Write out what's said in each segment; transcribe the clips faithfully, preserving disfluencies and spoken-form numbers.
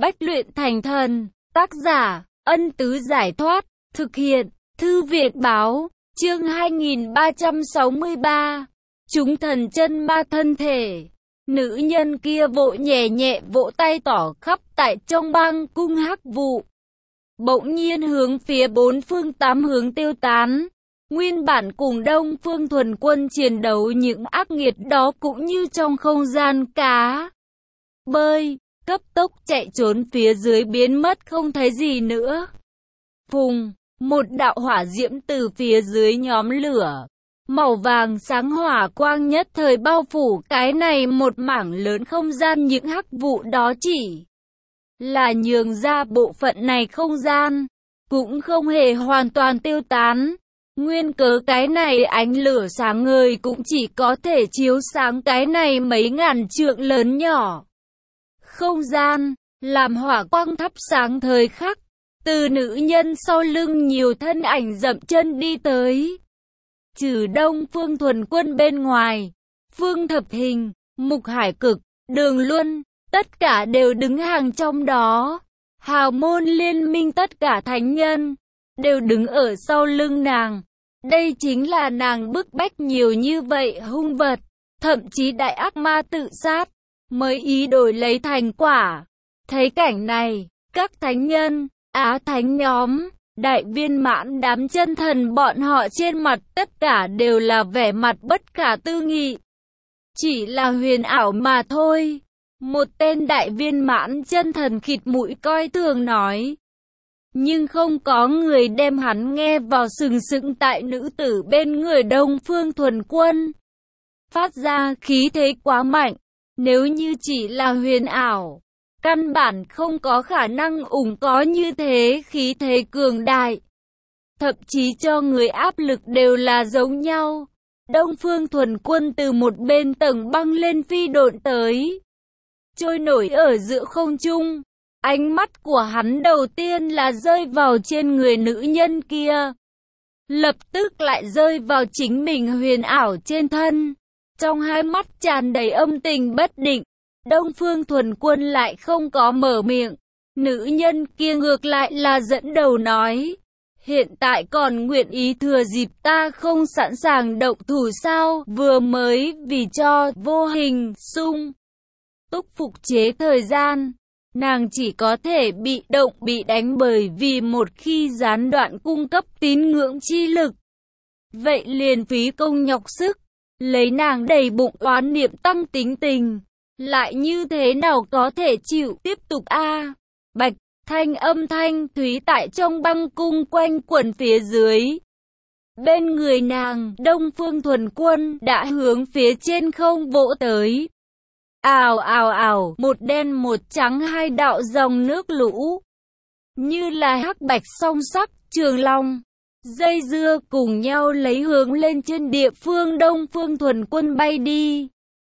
Bách luyện thành thần, tác giả, Ân Tứ Giải Thoát, thực hiện, Thư viện Báo, chương hai nghìn ba trăm sáu mươi ba, chúng thần chân ma thân thể. Nữ nhân kia vội nhẹ nhẹ vỗ tay tỏ khắp tại trong băng cung hắc vụ. Bỗng nhiên hướng phía bốn phương tám hướng tiêu tán. Nguyên bản cùng Đông Phương Thuần Quân chiến đấu những ác nghiệt đó cũng như trong không gian cá bơi, cấp tốc chạy trốn phía dưới biến mất không thấy gì nữa. Phùng, một đạo hỏa diễm từ phía dưới nhóm lửa, màu vàng sáng hỏa quang nhất thời bao phủ cái này một mảng lớn không gian, những hắc vụ đó chỉ là nhường ra bộ phận này không gian, cũng không hề hoàn toàn tiêu tán. Nguyên cớ cái này ánh lửa sáng ngời cũng chỉ có thể chiếu sáng cái này mấy ngàn trượng lớn nhỏ không gian, làm hỏa quang thắp sáng thời khắc. Từ nữ nhân sau lưng nhiều thân ảnh dậm chân đi tới. Trừ Đông Phương Thuần Quân bên ngoài, Phương Thập Hình, Mục Hải Cực, Đường Luân, tất cả đều đứng hàng trong đó. Hào môn liên minh tất cả thánh nhân đều đứng ở sau lưng nàng. Đây chính là nàng bức bách nhiều như vậy hung vật, thậm chí đại ác ma tự sát, mới ý đổi lấy thành quả. Thấy cảnh này, các thánh nhân, Á thánh nhóm, đại viên mãn đám chân thần bọn họ trên mặt tất cả đều là vẻ mặt bất khả tư nghị. Chỉ là huyền ảo mà thôi. Một tên đại viên mãn chân thần khịt mũi coi thường nói. Nhưng không có người đem hắn nghe vào, sừng sững tại nữ tử bên người Đông Phương Thuần Quân. Phát ra khí thế quá mạnh, nếu như chỉ là huyền ảo, căn bản không có khả năng ủng có như thế khí thế cường đại. Thậm chí cho người áp lực đều là giống nhau. Đông Phương Thuần Quân từ một bên tầng băng lên phi độn tới, trôi nổi ở giữa không trung. Ánh mắt của hắn đầu tiên là rơi vào trên người nữ nhân kia, lập tức lại rơi vào chính mình huyền ảo trên thân. Trong hai mắt tràn đầy âm tình bất định. Đông Phương Thuần Quân lại không có mở miệng. Nữ nhân kia ngược lại là dẫn đầu nói. Hiện tại còn nguyện ý thừa dịp ta không sẵn sàng động thủ sao? Vừa mới vì cho vô hình sung túc phục chế thời gian, nàng chỉ có thể bị động bị đánh, bởi vì một khi gián đoạn cung cấp tín ngưỡng chi lực, vậy liền phí công nhọc sức, lấy nàng đầy bụng oán niệm tăng tính tình, lại như thế nào có thể chịu tiếp tục a? À, bạch thanh âm thanh thúy tại trong băng cung quanh quẩn phía dưới. Bên người nàng, Đông Phương Thuần Quân đã hướng phía trên không vỗ tới. Ào ào ào, một đen một trắng hai đạo dòng nước lũ, như là hắc bạch song sắc trường long, dây dưa cùng nhau lấy hướng lên trên địa phương Đông Phương Thuần Quân bay đi.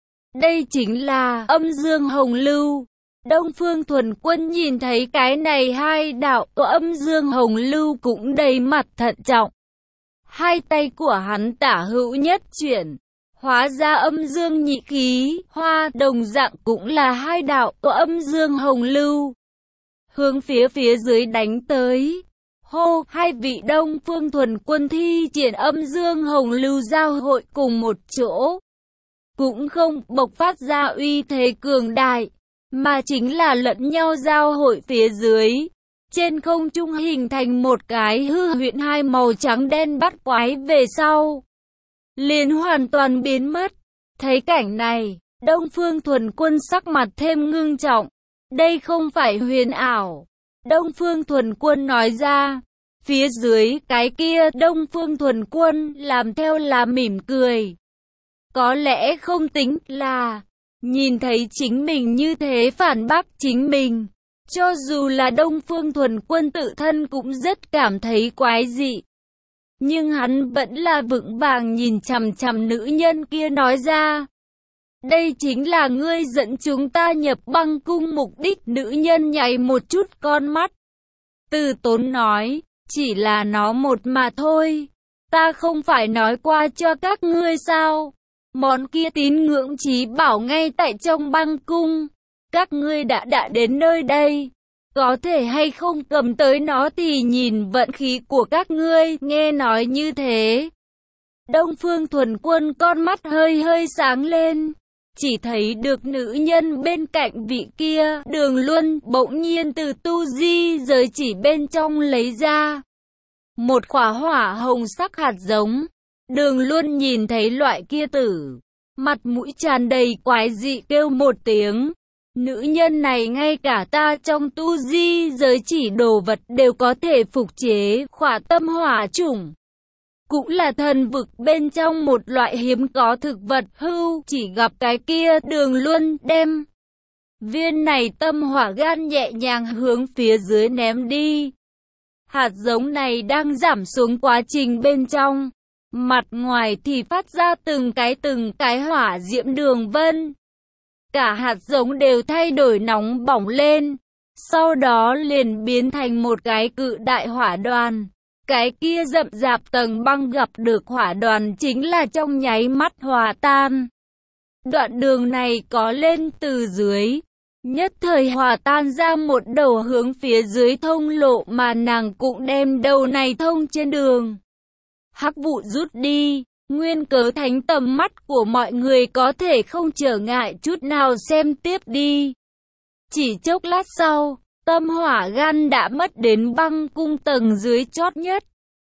Đây chính là âm dương hồng lưu. Đông Phương Thuần Quân nhìn thấy cái này hai đạo của âm dương hồng lưu cũng đầy mặt thận trọng. Hai tay của hắn tả hữu nhất chuyển, hóa ra âm dương nhị khí, hoa đồng dạng cũng là hai đạo của âm dương hồng lưu, hướng phía phía dưới đánh tới. Hô, hai vị Đông Phương Thuần Quân thi triển âm dương hồng lưu giao hội cùng một chỗ, cũng không bộc phát ra uy thế cường đại, mà chính là lẫn nhau giao hội phía dưới. Trên không trung hình thành một cái hư huyễn, hai màu trắng đen bắt quái về sau liền hoàn toàn biến mất. Thấy cảnh này, Đông Phương Thuần Quân sắc mặt thêm ngưng trọng. Đây không phải huyền ảo. Đông Phương Thuần Quân nói ra. Phía dưới cái kia Đông Phương Thuần Quân làm theo là mỉm cười. Có lẽ không tính là nhìn thấy chính mình như thế phản bác chính mình. Cho dù là Đông Phương Thuần Quân tự thân cũng rất cảm thấy quái dị, nhưng hắn vẫn là vững vàng nhìn chằm chằm nữ nhân kia nói ra. Đây chính là ngươi dẫn chúng ta nhập băng cung mục đích. Nữ nhân nháy một chút con mắt, từ tốn nói, chỉ là nó một mà thôi. Ta không phải nói qua cho các ngươi sao? Món kia tín ngưỡng chí bảo ngay tại trong băng cung. Các ngươi đã đã đến nơi đây, có thể hay không cầm tới nó thì nhìn vận khí của các ngươi. Nghe nói như thế, Đông Phương Thuần Quân con mắt hơi hơi sáng lên, chỉ thấy được nữ nhân bên cạnh vị kia, Đường Luân, bỗng nhiên từ tu di giới chỉ bên trong lấy ra một quả hỏa hồng sắc hạt giống. Đường Luân nhìn thấy loại kia tử, mặt mũi tràn đầy quái dị kêu một tiếng. Nữ nhân này ngay cả ta trong tu di giới chỉ đồ vật đều có thể phục chế, khỏa tâm hỏa chủng cũng là thần vực bên trong một loại hiếm có thực vật hưu, chỉ gặp cái kia. Đường Luân đem viên này tâm hỏa gan nhẹ nhàng hướng phía dưới ném đi. Hạt giống này đang giảm xuống quá trình bên trong, mặt ngoài thì phát ra từng cái từng cái hỏa diễm đường vân. Cả hạt giống đều thay đổi nóng bỏng lên, sau đó liền biến thành một cái cự đại hỏa đoàn. Cái kia rậm rạp tầng băng gặp được hỏa đoàn chính là trong nháy mắt hòa tan. Đoạn đường này có lên từ dưới, nhất thời hòa tan ra một đầu hướng phía dưới thông lộ, mà nàng cũng đem đầu này thông trên đường. Hắc vụ rút đi, nguyên cớ thánh tầm mắt của mọi người có thể không trở ngại chút nào xem tiếp đi. Chỉ chốc lát sau, tâm hỏa gan đã mất đến băng cung tầng dưới chót nhất.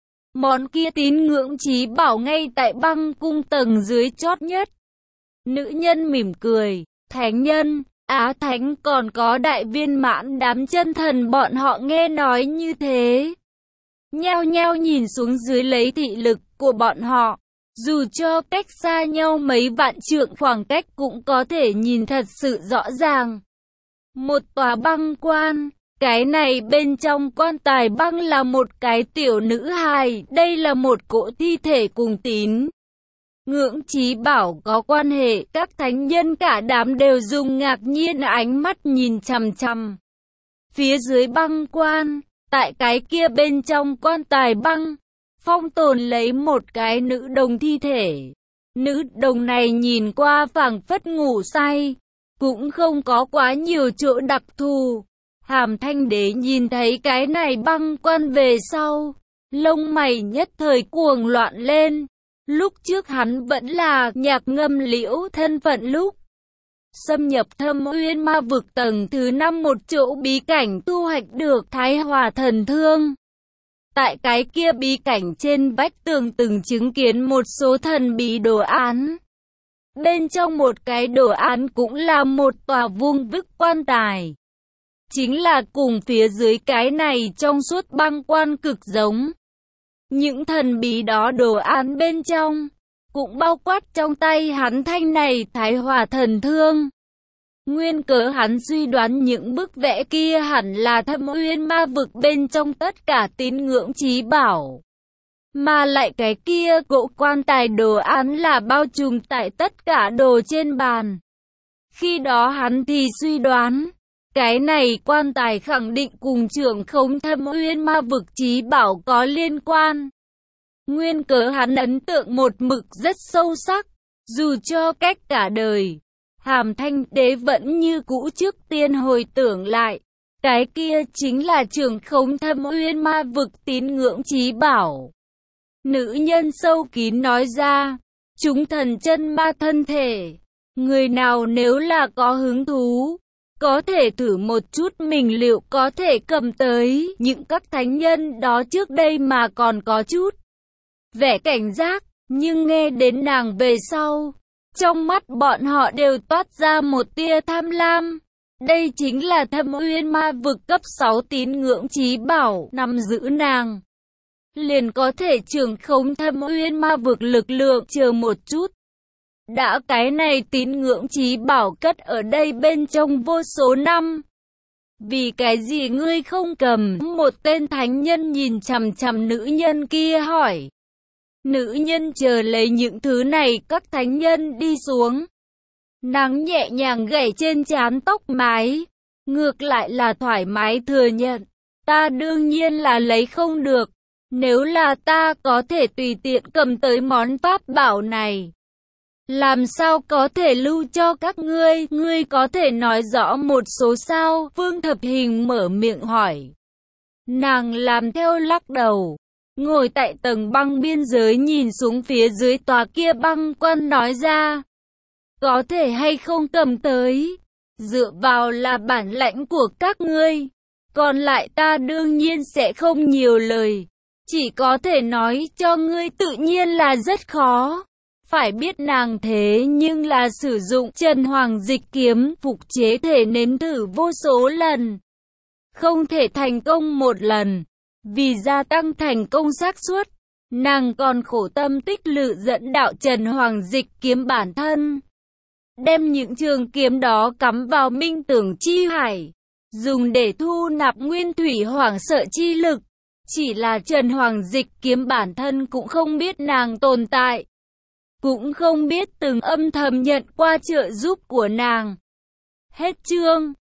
Món kia tín ngưỡng chí bảo ngay tại băng cung tầng dưới chót nhất. Nữ nhân mỉm cười, thánh nhân, Á Thánh còn có đại viên mãn đám chân thần bọn họ nghe nói như thế, nhao nhao nhìn xuống dưới lấy thị lực của bọn họ. Dù cho cách xa nhau mấy vạn trượng khoảng cách cũng có thể nhìn thật sự rõ ràng. Một tòa băng quan, cái này bên trong quan tài băng là một cái tiểu nữ hài, đây là một cỗ thi thể cùng tín ngưỡng chí bảo có quan hệ. Các thánh nhân cả đám đều dùng ngạc nhiên ánh mắt nhìn chằm chằm phía dưới băng quan. Tại cái kia bên trong quan tài băng, phong tồn lấy một cái nữ đồng thi thể. Nữ đồng này nhìn qua phảng phất ngủ say, cũng không có quá nhiều chỗ đặc thù. Hàm Thanh Đế nhìn thấy cái này băng quan về sau, lông mày nhất thời cuồng loạn lên. Lúc trước hắn vẫn là nhạc ngâm liễu thân phận lúc xâm nhập Thâm Uyên Ma vực tầng thứ năm, một chỗ bí cảnh thu hoạch được Thái Hòa thần thương. Tại cái kia bí cảnh trên vách tường từng chứng kiến một số thần bí đồ án. Bên trong một cái đồ án cũng là một tòa vuông vức quan tài. Chính là cùng phía dưới cái này trong suốt băng quan cực giống. Những thần bí đó đồ án bên trong, cũng bao quát trong tay hắn thanh này Thái Hòa thần thương. Nguyên cớ hắn suy đoán những bức vẽ kia hẳn là Thâm Uyên Ma vực bên trong tất cả tín ngưỡng chí bảo. Mà lại cái kia cỗ quan tài đồ án là bao trùm tại tất cả đồ trên bàn. Khi đó hắn thì suy đoán, cái này quan tài khẳng định cùng trưởng khống Thâm Uyên Ma vực chí bảo có liên quan. Nguyên cớ hắn ấn tượng một mực rất sâu sắc, dù cho cách cả đời. Hàm Thanh Đế vẫn như cũ trước tiên hồi tưởng lại, cái kia chính là trưởng khống Thâm Uyên Ma vực tín ngưỡng chí bảo. Nữ nhân sâu kín nói ra, chúng thần chân ma thân thể, người nào nếu là có hứng thú, có thể thử một chút mình liệu có thể cầm tới. Những các thánh nhân đó trước đây mà còn có chút vẻ cảnh giác, nhưng nghe đến nàng về sau, trong mắt bọn họ đều toát ra một tia tham lam. Đây chính là Thâm Uyên Ma vực cấp sáu tín ngưỡng chí bảo, nắm giữ nàng liền có thể trưởng khống Thâm Uyên Ma vực lực lượng. Chờ một chút, đã cái này tín ngưỡng chí bảo cất ở đây bên trong vô số năm, vì cái gì ngươi không cầm? Một tên thánh nhân nhìn chằm chằm nữ nhân kia hỏi. Nữ nhân chờ lấy những thứ này. Các thánh nhân đi xuống, nắng nhẹ nhàng gảy trên trán tóc mái, ngược lại là thoải mái thừa nhận, ta đương nhiên là lấy không được. Nếu là ta có thể tùy tiện cầm tới món pháp bảo này, Làm sao có thể lưu cho các ngươi, ngươi có thể nói rõ một số sao? Vương Thập Hình mở miệng hỏi. Nàng làm theo lắc đầu. Ngồi tại tầng băng biên giới nhìn xuống phía dưới tòa kia băng quan nói ra. Có thể hay không cầm tới, dựa vào là bản lãnh của các ngươi. Còn lại ta đương nhiên sẽ không nhiều lời. Chỉ có thể nói cho ngươi tự nhiên là rất khó. Phải biết nàng thế nhưng là sử dụng Trần Hoàng Dịch kiếm phục chế thể nếm thử vô số lần. Không thể thành công một lần. Vì gia tăng thành công xác suất, nàng còn khổ tâm tích lự dẫn đạo Trần Hoàng Dịch kiếm bản thân. Đem những trường kiếm đó cắm vào minh tưởng chi hải, dùng để thu nạp nguyên thủy hoảng sợ chi lực. Chỉ là Trần Hoàng Dịch kiếm bản thân cũng không biết nàng tồn tại. Cũng không biết từng âm thầm nhận qua trợ giúp của nàng. Hết chương.